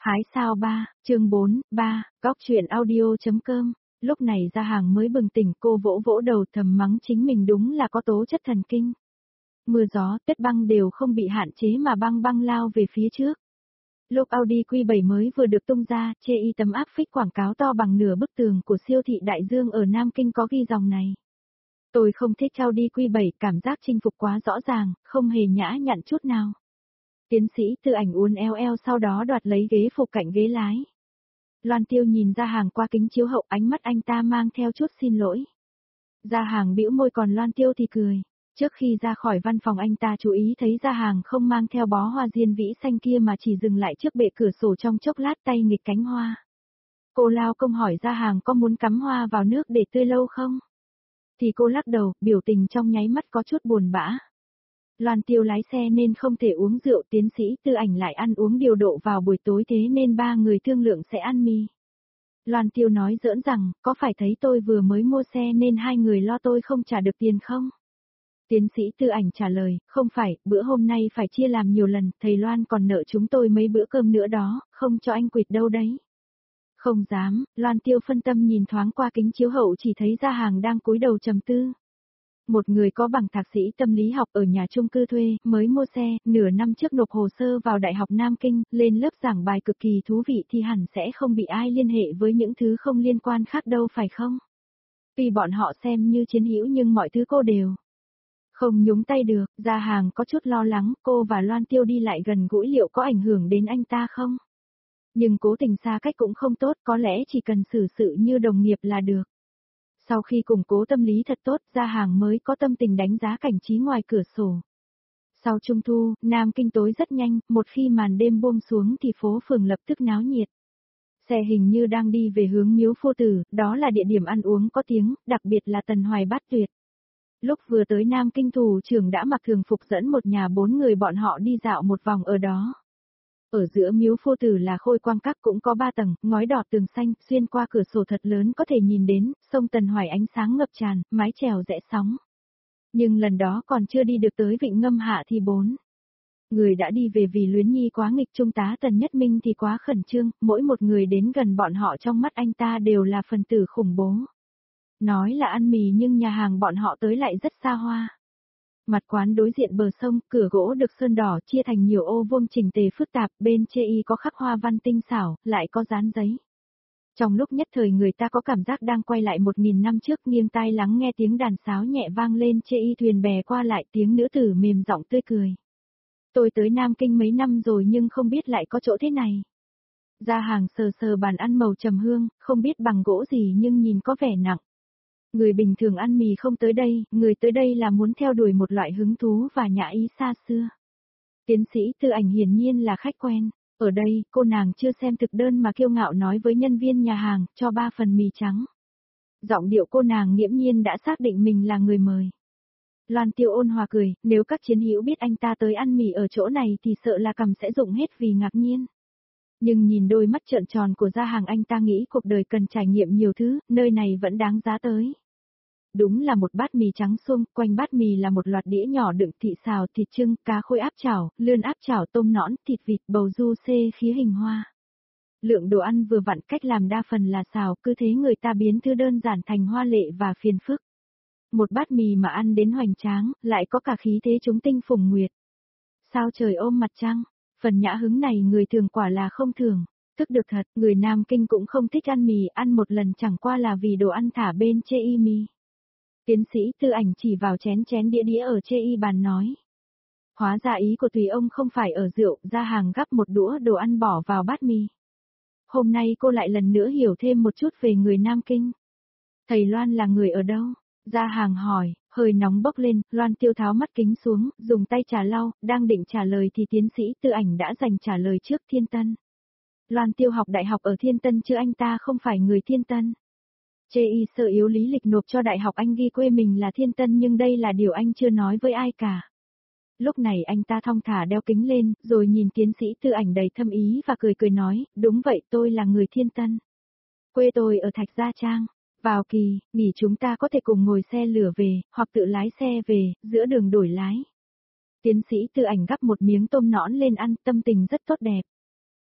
Hái sao 3, chương 4, 3, góc chuyện audio.com. Lúc này Gia Hàng mới bừng tỉnh, cô vỗ vỗ đầu thầm mắng chính mình đúng là có tố chất thần kinh. Mưa gió, tuyết băng đều không bị hạn chế mà băng băng lao về phía trước. Lúc Audi Q7 mới vừa được tung ra, chê y tấm áp phích quảng cáo to bằng nửa bức tường của siêu thị Đại Dương ở Nam Kinh có ghi dòng này. Tôi không thích Audi Q7, cảm giác chinh phục quá rõ ràng, không hề nhã nhặn chút nào. Tiến sĩ Tư Ảnh uốn éo eo sau đó đoạt lấy ghế phục cạnh ghế lái. Loan Tiêu nhìn Gia Hàng qua kính chiếu hậu, ánh mắt anh ta mang theo chút xin lỗi. Gia Hàng bĩu môi còn Loan Tiêu thì cười. Trước khi ra khỏi văn phòng anh ta chú ý thấy Gia Hàng không mang theo bó hoa diên vĩ xanh kia mà chỉ dừng lại trước bệ cửa sổ trong chốc lát tay nghịch cánh hoa. Cô lao công hỏi Gia Hàng có muốn cắm hoa vào nước để tươi lâu không? Thì cô lắc đầu, biểu tình trong nháy mắt có chút buồn bã. Loan Tiêu lái xe nên không thể uống rượu, tiến sĩ Tư Ảnh lại ăn uống điều độ vào buổi tối thế nên ba người thương lượng sẽ ăn mì. Loan Tiêu nói giỡn rằng, có phải thấy tôi vừa mới mua xe nên hai người lo tôi không trả được tiền không? Tiến sĩ Tư Ảnh trả lời, không phải, bữa hôm nay phải chia làm nhiều lần, thầy Loan còn nợ chúng tôi mấy bữa cơm nữa đó, không cho anh quỵt đâu đấy. Không dám, Loan Tiêu phân tâm nhìn thoáng qua kính chiếu hậu chỉ thấy Gia Hàng đang cúi đầu trầm tư. Một người có bằng thạc sĩ tâm lý học ở nhà chung cư thuê, mới mua xe, nửa năm trước nộp hồ sơ vào Đại học Nam Kinh, lên lớp giảng bài cực kỳ thú vị thì hẳn sẽ không bị ai liên hệ với những thứ không liên quan khác đâu phải không? Tuy bọn họ xem như chiến hữu nhưng mọi thứ cô đều không nhúng tay được. Gia Hàng có chút lo lắng cô và Loan Tiêu đi lại gần gũi liệu có ảnh hưởng đến anh ta không? Nhưng cố tình xa cách cũng không tốt, có lẽ chỉ cần xử sự như đồng nghiệp là được. Sau khi củng cố tâm lý thật tốt, Gia Hàng mới có tâm tình đánh giá cảnh trí ngoài cửa sổ. Sau Trung Thu, Nam Kinh tối rất nhanh, một khi màn đêm buông xuống thì phố phường lập tức náo nhiệt. Xe hình như đang đi về hướng Miếu Phu Tử, đó là địa điểm ăn uống có tiếng, đặc biệt là Tần Hoài Bát Tuyệt. Lúc vừa tới Nam Kinh thủ trưởng đã mặc thường phục dẫn một nhà 4 người bọn họ đi dạo một vòng ở đó. Ở giữa Miếu Phu Tử là Khôi Quang Các cũng có 3 tầng, ngói đỏ tường xanh, xuyên qua cửa sổ thật lớn có thể nhìn đến, sông Tần Hoài ánh sáng ngập tràn, mái chèo rẽ sóng. Nhưng lần đó còn chưa đi được tới Vịnh Ngâm Hạ thì 4 người đã đi về vì Luyến Nhi quá nghịch, Trung tá Tần Nhất Minh thì quá khẩn trương, mỗi một người đến gần bọn họ trong mắt anh ta đều là phần tử khủng bố. Nói là ăn mì nhưng nhà hàng bọn họ tới lại rất xa hoa. Mặt quán đối diện bờ sông, cửa gỗ được sơn đỏ chia thành nhiều ô vuông chỉnh tề phức tạp, bên chê y có khắc hoa văn tinh xảo, lại có dán giấy. Trong lúc nhất thời người ta có cảm giác đang quay lại 1000 năm trước, nghiêng tai lắng nghe tiếng đàn sáo nhẹ vang lên, chê y thuyền bè qua lại, tiếng nữ tử mềm giọng tươi cười. Tôi tới Nam Kinh mấy năm rồi nhưng không biết lại có chỗ thế này. Gia Hàng sờ sờ bàn ăn màu trầm hương, không biết bằng gỗ gì nhưng nhìn có vẻ nặng. Người bình thường ăn mì không tới đây, người tới đây là muốn theo đuổi một loại hứng thú và nhã ý xa xưa. Tiến sĩ Tư Ảnh hiển nhiên là khách quen. Ở đây, cô nàng chưa xem thực đơn mà kiêu ngạo nói với nhân viên nhà hàng, cho 3 phần mì trắng. Giọng điệu cô nàng nghiễm nhiên đã xác định mình là người mời. Loan Tiêu ôn hòa cười, nếu các chiến hữu biết anh ta tới ăn mì ở chỗ này thì sợ là cằm sẽ rụng hết vì ngạc nhiên. Nhưng nhìn đôi mắt trợn tròn của Gia Hàng anh ta nghĩ cuộc đời cần trải nghiệm nhiều thứ, nơi này vẫn đáng giá tới. Đúng là một bát mì trắng suông, quanh bát mì là một loạt đĩa nhỏ đựng thịt xào, thịt trưng, cá khôi áp chảo, lươn áp chảo, tôm nõn, thịt vịt, bầu du xê khía hình hoa. Lượng đồ ăn vừa vặn, cách làm đa phần là xào, cứ thế người ta biến thứ đơn giản thành hoa lệ và phiền phức. Một bát mì mà ăn đến hoành tráng, lại có cả khí thế chúng tinh phùng nguyệt. Sao trời ôm mặt trăng, phần nhã hứng này người thường quả là không thường. Thức được thật, người Nam Kinh cũng không thích ăn mì, ăn một lần chẳng qua là vì đồ ăn thả bên chê y mì. Tiến sĩ Tư Ảnh chỉ vào chén đĩa ở chê y bàn nói. Hóa ra ý của tùy ông không phải ở rượu, Gia Hàng gắp một đũa đồ ăn bỏ vào bát mì. Hôm nay cô lại lần nữa hiểu thêm một chút về người Nam Kinh. Thầy Loan là người ở đâu? Gia Hàng hỏi, hơi nóng bốc lên, Loan Tiêu tháo mắt kính xuống, dùng tay trà lau, đang định trả lời thì tiến sĩ Tư Ảnh đã giành trả lời trước. Thiên Tân. Loan Tiêu học đại học ở Thiên Tân chứ anh ta không phải người Thiên Tân. Chê y sơ yếu lý lịch nộp cho đại học anh ghi quê mình là Thiên Tân nhưng đây là điều anh chưa nói với ai cả. Lúc này anh ta thong thả đeo kính lên, rồi nhìn tiến sĩ Tư Ảnh đầy thâm ý và cười nói, đúng vậy tôi là người Thiên Tân. Quê tôi ở Thạch Gia Trang. Vào kỳ, nghỉ chúng ta có thể cùng ngồi xe lửa về, hoặc tự lái xe về, giữa đường đổi lái. Tiến sĩ Tư Ảnh gắp một miếng tôm nõn lên ăn, tâm tình rất tốt đẹp.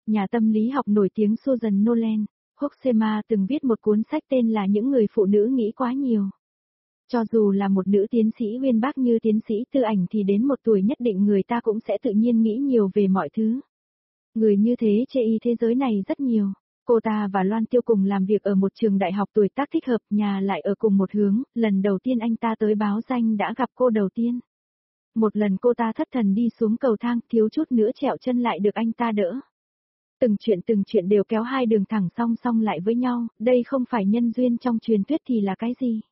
Nhà tâm lý học nổi tiếng Susan Nolan, Hoxema từng viết một cuốn sách tên là Những người phụ nữ nghĩ quá nhiều. Cho dù là một nữ tiến sĩ uyên bác như tiến sĩ Tư Ảnh thì đến một tuổi nhất định người ta cũng sẽ tự nhiên nghĩ nhiều về mọi thứ. Người như thế chê y thế giới này rất nhiều. Cô ta và Loan Tiêu cùng làm việc ở một trường đại học tuổi tác thích hợp, nhà lại ở cùng một hướng, lần đầu tiên anh ta tới báo danh đã gặp cô đầu tiên. Một lần cô ta thất thần đi xuống cầu thang, thiếu chút nữa trẹo chân lại được anh ta đỡ. Từng chuyện đều kéo hai đường thẳng song song lại với nhau, đây không phải nhân duyên trong truyền thuyết thì là cái gì?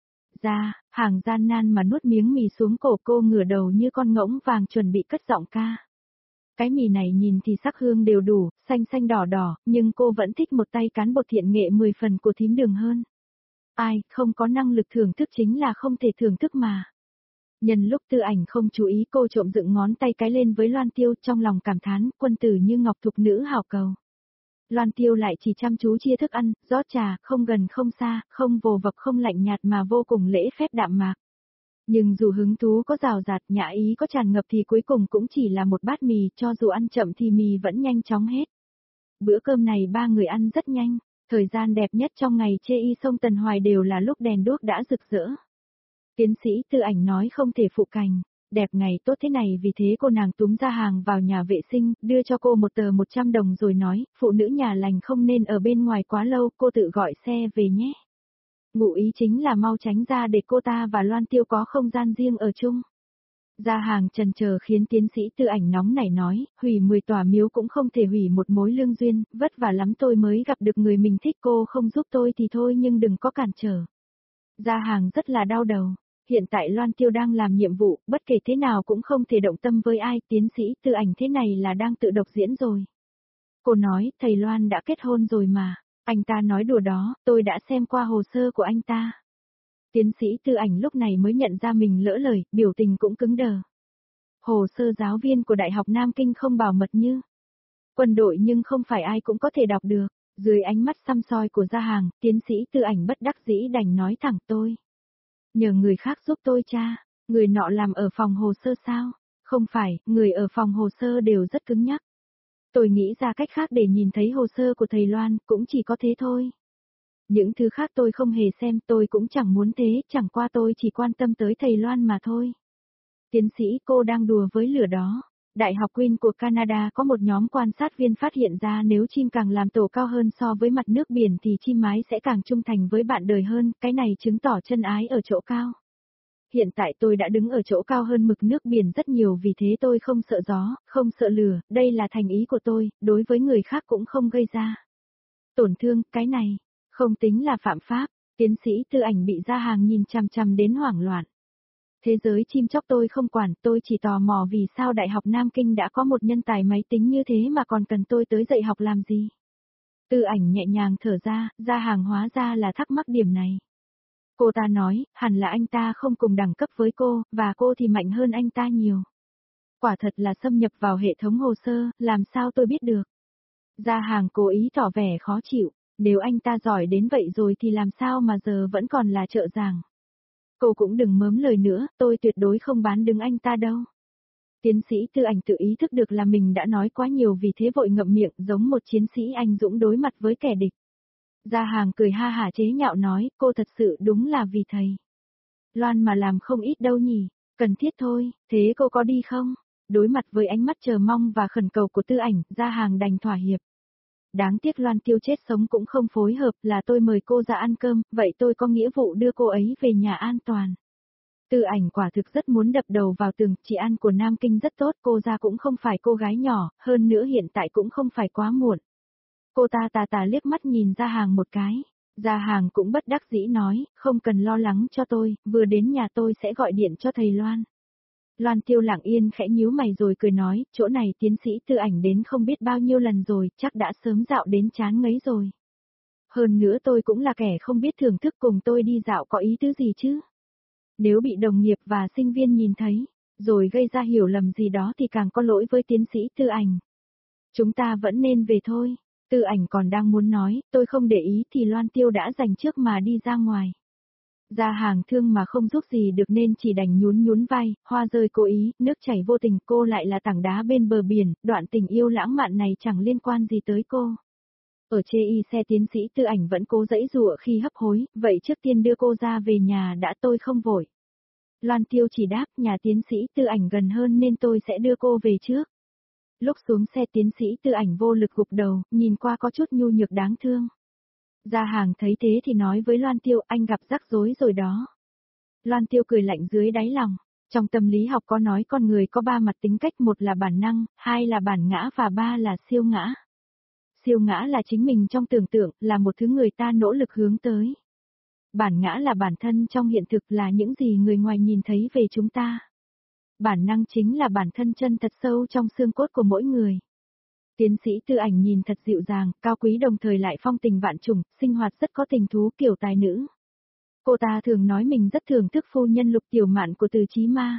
Hàng gian nan mà nuốt miếng mì xuống cổ, cô ngửa đầu như con ngỗng vàng chuẩn bị cất giọng ca. Cái mì này nhìn thì sắc hương đều đủ, xanh xanh đỏ đỏ, nhưng cô vẫn thích một tay cán bột thiện nghệ 10 phần của thím Đường hơn. Ai, không có năng lực thưởng thức chính là không thể thưởng thức mà. Nhân lúc Tư Ảnh không chú ý, cô trộm dựng ngón tay cái lên với Loan Tiêu, trong lòng cảm thán, quân tử như ngọc thục nữ hảo cầu. Loan Tiêu lại chỉ chăm chú chia thức ăn, rót trà, không gần không xa, không vồ vập không lạnh nhạt mà vô cùng lễ phép đạm mạc. Nhưng dù hứng thú có rào rạt, nhã ý có tràn ngập thì cuối cùng cũng chỉ là một bát mì, cho dù ăn chậm thì mì vẫn nhanh chóng hết. Bữa cơm này ba người ăn rất nhanh, thời gian đẹp nhất trong ngày chê y sông Tần Hoài đều là lúc đèn đuốc đã rực rỡ. Tiến sĩ Tư Ảnh nói không thể phụ cành, đẹp ngày tốt thế này, vì thế cô nàng túm Gia Hàng vào nhà vệ sinh, đưa cho cô một tờ 100 đồng rồi nói, phụ nữ nhà lành không nên ở bên ngoài quá lâu, cô tự gọi xe về nhé. Ngụ ý chính là mau tránh ra để cô ta và Loan Tiêu có không gian riêng ở chung. Gia Hàng chần chờ khiến tiến sĩ Tư Ảnh nóng nảy nói, hủy 10 tòa miếu cũng không thể hủy một mối lương duyên, vất vả lắm tôi mới gặp được người mình thích, cô không giúp tôi thì thôi nhưng đừng có cản trở. Gia Hàng rất là đau đầu. Hiện tại Loan Tiêu đang làm nhiệm vụ, bất kể thế nào cũng không thể động tâm với ai, tiến sĩ Tư Ảnh thế này là đang tự độc diễn rồi. Cô nói, thầy Loan đã kết hôn rồi mà. Anh ta nói đùa đó, tôi đã xem qua hồ sơ của anh ta. Tiến sĩ Tư Ảnh lúc này mới nhận ra mình lỡ lời, biểu tình cũng cứng đờ. Hồ sơ giáo viên của Đại học Nam Kinh không bảo mật như quân đội, nhưng không phải ai cũng có thể đọc được. Dưới ánh mắt săm soi của Gia Hàng, tiến sĩ Tư Ảnh bất đắc dĩ đành nói thẳng, tôi nhờ người khác giúp tôi cha. Người nọ làm ở phòng hồ sơ sao? Không phải, người ở phòng hồ sơ đều rất cứng nhắc. Tôi nghĩ ra cách khác để nhìn thấy hồ sơ của thầy Loan, cũng chỉ có thế thôi. Những thứ khác tôi không hề xem, tôi cũng chẳng muốn thế, chẳng qua tôi chỉ quan tâm tới thầy Loan mà thôi. Tiến sĩ, cô đang đùa với lửa đó. Đại học Queen của Canada có một nhóm quan sát viên phát hiện ra nếu chim càng làm tổ cao hơn so với mặt nước biển thì chim mái sẽ càng trung thành với bạn đời hơn, cái này chứng tỏ chân ái ở chỗ cao. Hiện tại tôi đã đứng ở chỗ cao hơn mực nước biển rất nhiều, vì thế tôi không sợ gió, không sợ lửa, đây là thành ý của tôi, đối với người khác cũng không gây ra tổn thương, cái này không tính là phạm pháp. Tiến sĩ Tư Ảnh bị Gia Hàng nhìn chằm chằm đến hoảng loạn. Thế giới chim chóc tôi không quản, tôi chỉ tò mò vì sao Đại học Nam Kinh đã có một nhân tài máy tính như thế mà còn cần tôi tới dạy học làm gì. Tư Ảnh nhẹ nhàng thở ra, Gia Hàng hóa ra là thắc mắc điểm này. Cô ta nói, hẳn là anh ta không cùng đẳng cấp với cô, và cô thì mạnh hơn anh ta nhiều. Quả thật là xâm nhập vào hệ thống hồ sơ, làm sao tôi biết được. Gia Hàng cố ý tỏ vẻ khó chịu, nếu anh ta giỏi đến vậy rồi thì làm sao mà giờ vẫn còn là trợ giảng. Cô cũng đừng mớm lời nữa, tôi tuyệt đối không bán đứng anh ta đâu. Tiến sĩ Tư Ảnh tự ý thức được là mình đã nói quá nhiều, vì thế vội ngậm miệng giống một chiến sĩ anh dũng đối mặt với kẻ địch. Gia Hàng cười ha hả chế nhạo nói, cô thật sự đúng là vì thầy Loan mà làm không ít đâu nhỉ, cần thiết thôi, thế cô có đi không? Đối mặt với ánh mắt chờ mong và khẩn cầu của Tư Ảnh, Gia Hàng đành thỏa hiệp. Đáng tiếc Loan Tiêu chết sống cũng không phối hợp, là tôi mời cô ra ăn cơm, vậy tôi có nghĩa vụ đưa cô ấy về nhà an toàn. Tư Ảnh quả thực rất muốn đập đầu vào tường, chị ăn của Nam Kinh rất tốt, cô ra cũng không phải cô gái nhỏ, hơn nữa hiện tại cũng không phải quá muộn. Cô ta tà liếc mắt nhìn Gia Hàng một cái. Gia Hàng cũng bất đắc dĩ nói, không cần lo lắng cho tôi, vừa đến nhà tôi sẽ gọi điện cho thầy Loan. Loan Tiêu lặng yên khẽ nhíu mày rồi cười nói, chỗ này tiến sĩ Tư Ảnh đến không biết bao nhiêu lần rồi, chắc đã sớm dạo đến chán ngấy rồi. Hơn nữa tôi cũng là kẻ không biết thưởng thức, cùng tôi đi dạo có ý tứ gì chứ? Nếu bị đồng nghiệp và sinh viên nhìn thấy, rồi gây ra hiểu lầm gì đó thì càng có lỗi với tiến sĩ Tư Ảnh. Chúng ta vẫn nên về thôi. Tư Ảnh còn đang muốn nói, tôi không để ý thì Loan Tiêu đã giành trước mà đi ra ngoài. Gia hàng thương mà không giúp gì được nên chỉ đành nhún nhún vai, hoa rơi cố ý, nước chảy vô tình, cô lại là tảng đá bên bờ biển, đoạn tình yêu lãng mạn này chẳng liên quan gì tới cô. Ở chê y xe tiến sĩ Tư Ảnh vẫn cố giãy giụa khi hấp hối, vậy trước tiên đưa cô ra về nhà đã, tôi không vội. Loan Tiêu chỉ đáp, nhà tiến sĩ Tư Ảnh gần hơn nên tôi sẽ đưa cô về trước. Lúc xuống xe tiến sĩ Tư Ảnh vô lực gục đầu, nhìn qua có chút nhu nhược đáng thương. Gia hàng thấy thế thì nói với Loan Tiêu, anh gặp rắc rối rồi đó. Loan Tiêu cười lạnh dưới đáy lòng. Trong tâm lý học có nói con người có 3 mặt tính cách, 1 là bản năng, 2 là bản ngã và 3 là siêu ngã. Siêu ngã là chính mình trong tưởng tượng, là một thứ người ta nỗ lực hướng tới. Bản ngã là bản thân trong hiện thực, là những gì người ngoài nhìn thấy về chúng ta. Bản năng chính là bản thân chân thật sâu trong xương cốt của mỗi người. Tiến sĩ Tư Ảnh nhìn thật dịu dàng, cao quý đồng thời lại phong tình vạn trùng, sinh hoạt rất có tình thú kiểu tài nữ. Cô ta thường nói mình rất thưởng thức phu nhân Lục Tiểu Mạn của Từ Chí Ma.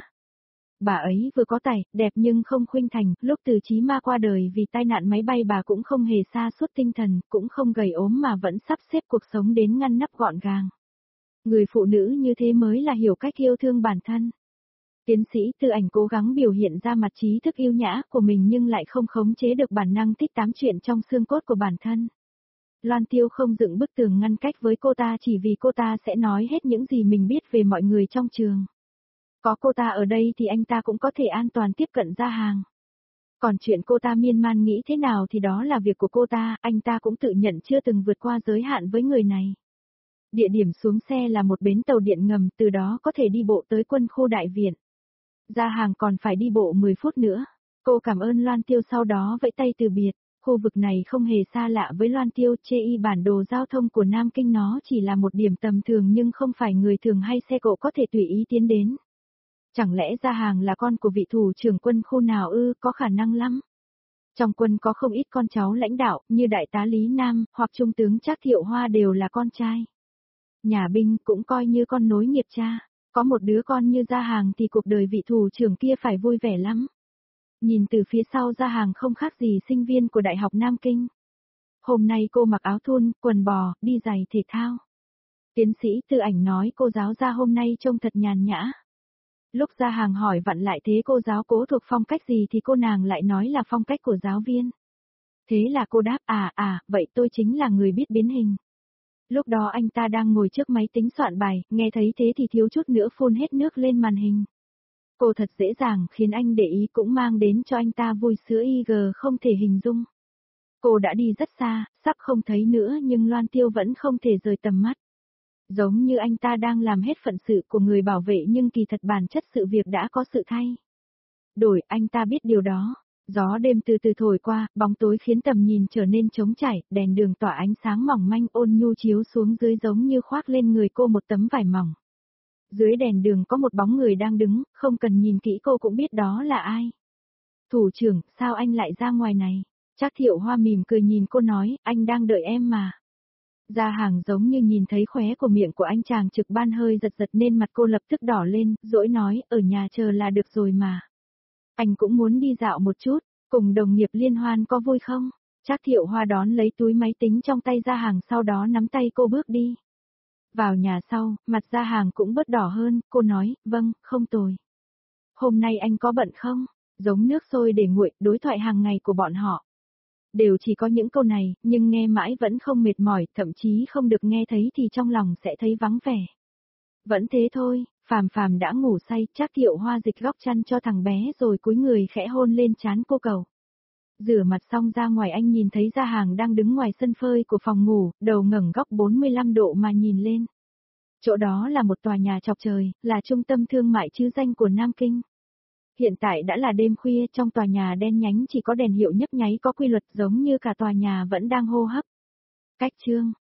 Bà ấy vừa có tài, đẹp nhưng không khuynh thành, lúc Từ Chí Ma qua đời vì tai nạn máy bay bà cũng không hề sa sút tinh thần, cũng không gầy ốm mà vẫn sắp xếp cuộc sống đến ngăn nắp gọn gàng. Người phụ nữ như thế mới là hiểu cách yêu thương bản thân. Tiến sĩ Tư Ảnh cố gắng biểu hiện ra mặt trí thức yêu nhã của mình nhưng lại không khống chế được bản năng thích tám chuyện trong xương cốt của bản thân. Loan Tiêu không dựng bức tường ngăn cách với cô ta chỉ vì cô ta sẽ nói hết những gì mình biết về mọi người trong trường. Có cô ta ở đây thì anh ta cũng có thể an toàn tiếp cận Gia hàng. Còn chuyện cô ta miên man nghĩ thế nào thì đó là việc của cô ta, anh ta cũng tự nhận chưa từng vượt qua giới hạn với người này. Địa điểm xuống xe là một bến tàu điện ngầm, từ đó có thể đi bộ tới quân khu đại viện. Gia hàng còn phải đi bộ 10 phút nữa. Cô cảm ơn Loan Tiêu sau đó vẫy tay từ biệt. Khu vực này không hề xa lạ với Loan Tiêu, chê y bản đồ giao thông của Nam Kinh nó chỉ là một điểm tầm thường nhưng không phải người thường hay xe cộ có thể tùy ý tiến đến. Chẳng lẽ Gia hàng là con của vị thủ trưởng quân khu nào ư, có khả năng lắm. Trong quân có không ít con cháu lãnh đạo, như đại tá Lý Nam, hoặc trung tướng Trác Thiệu Hoa đều là con trai. Nhà binh cũng coi như con nối nghiệp cha. Có một đứa con như Gia hàng thì cuộc đời vị thủ trưởng kia phải vui vẻ lắm. Nhìn từ phía sau Gia hàng không khác gì sinh viên của Đại học Nam Kinh. Hôm nay cô mặc áo thun, quần bò, đi giày thể thao. Tiến sĩ Tư Ảnh nói cô giáo Gia hôm nay trông thật nhàn nhã. Lúc Gia hàng hỏi vặn lại thế cô giáo cố thuộc phong cách gì thì cô nàng lại nói là phong cách của giáo viên. Thế là cô đáp vậy tôi chính là người biết biến hình. Lúc đó anh ta đang ngồi trước máy tính soạn bài, nghe thấy thế thì thiếu chút nữa phun hết nước lên màn hình. Cô thật dễ dàng khiến anh để ý, cũng mang đến cho anh ta vui sướng IG không thể hình dung. Cô đã đi rất xa, sắp không thấy nữa nhưng Loan Tiêu vẫn không thể rời tầm mắt. Giống như anh ta đang làm hết phận sự của người bảo vệ nhưng kỳ thật bản chất sự việc đã có sự thay đổi, anh ta biết điều đó. Gió đêm từ từ thổi qua, bóng tối khiến tầm nhìn trở nên trống trải, đèn đường tỏa ánh sáng mỏng manh ôn nhu chiếu xuống dưới giống như khoác lên người cô một tấm vải mỏng. Dưới đèn đường có một bóng người đang đứng, không cần nhìn kỹ cô cũng biết đó là ai. Thủ trưởng, sao anh lại ra ngoài này? Trác Thiệu Hoa mỉm cười nhìn cô nói, anh đang đợi em mà. Gia hàng giống như nhìn thấy khóe của miệng của anh chàng trực ban hơi giật giật nên mặt cô lập tức đỏ lên, dỗi nói, ở nhà chờ là được rồi mà. Anh cũng muốn đi dạo một chút, cùng đồng nghiệp liên hoan có vui không? Trác Thiệu Hoa đón lấy túi máy tính trong tay Gia hàng sau đó nắm tay cô bước đi. Vào nhà sau, mặt Gia hàng cũng bớt đỏ hơn, cô nói, vâng, không tồi. Hôm nay anh có bận không? Giống nước sôi để nguội, đối thoại hàng ngày của bọn họ. Đều chỉ có những câu này, nhưng nghe mãi vẫn không mệt mỏi, thậm chí không được nghe thấy thì trong lòng sẽ thấy vắng vẻ. Vẫn thế thôi, Phàm Phàm đã ngủ say, Trác Thiệu Hoa dịch góc chăn cho thằng bé rồi cúi người khẽ hôn lên trán cô cầu. Rửa mặt xong ra ngoài anh nhìn thấy Gia hàng đang đứng ngoài sân phơi của phòng ngủ, đầu ngẩng góc 45 độ mà nhìn lên. Chỗ đó là một tòa nhà chọc trời, là trung tâm thương mại trứ danh của Nam Kinh. Hiện tại đã là đêm khuya, trong tòa nhà đen nhánh chỉ có đèn hiệu nhấp nháy có quy luật giống như cả tòa nhà vẫn đang hô hấp. Cách chương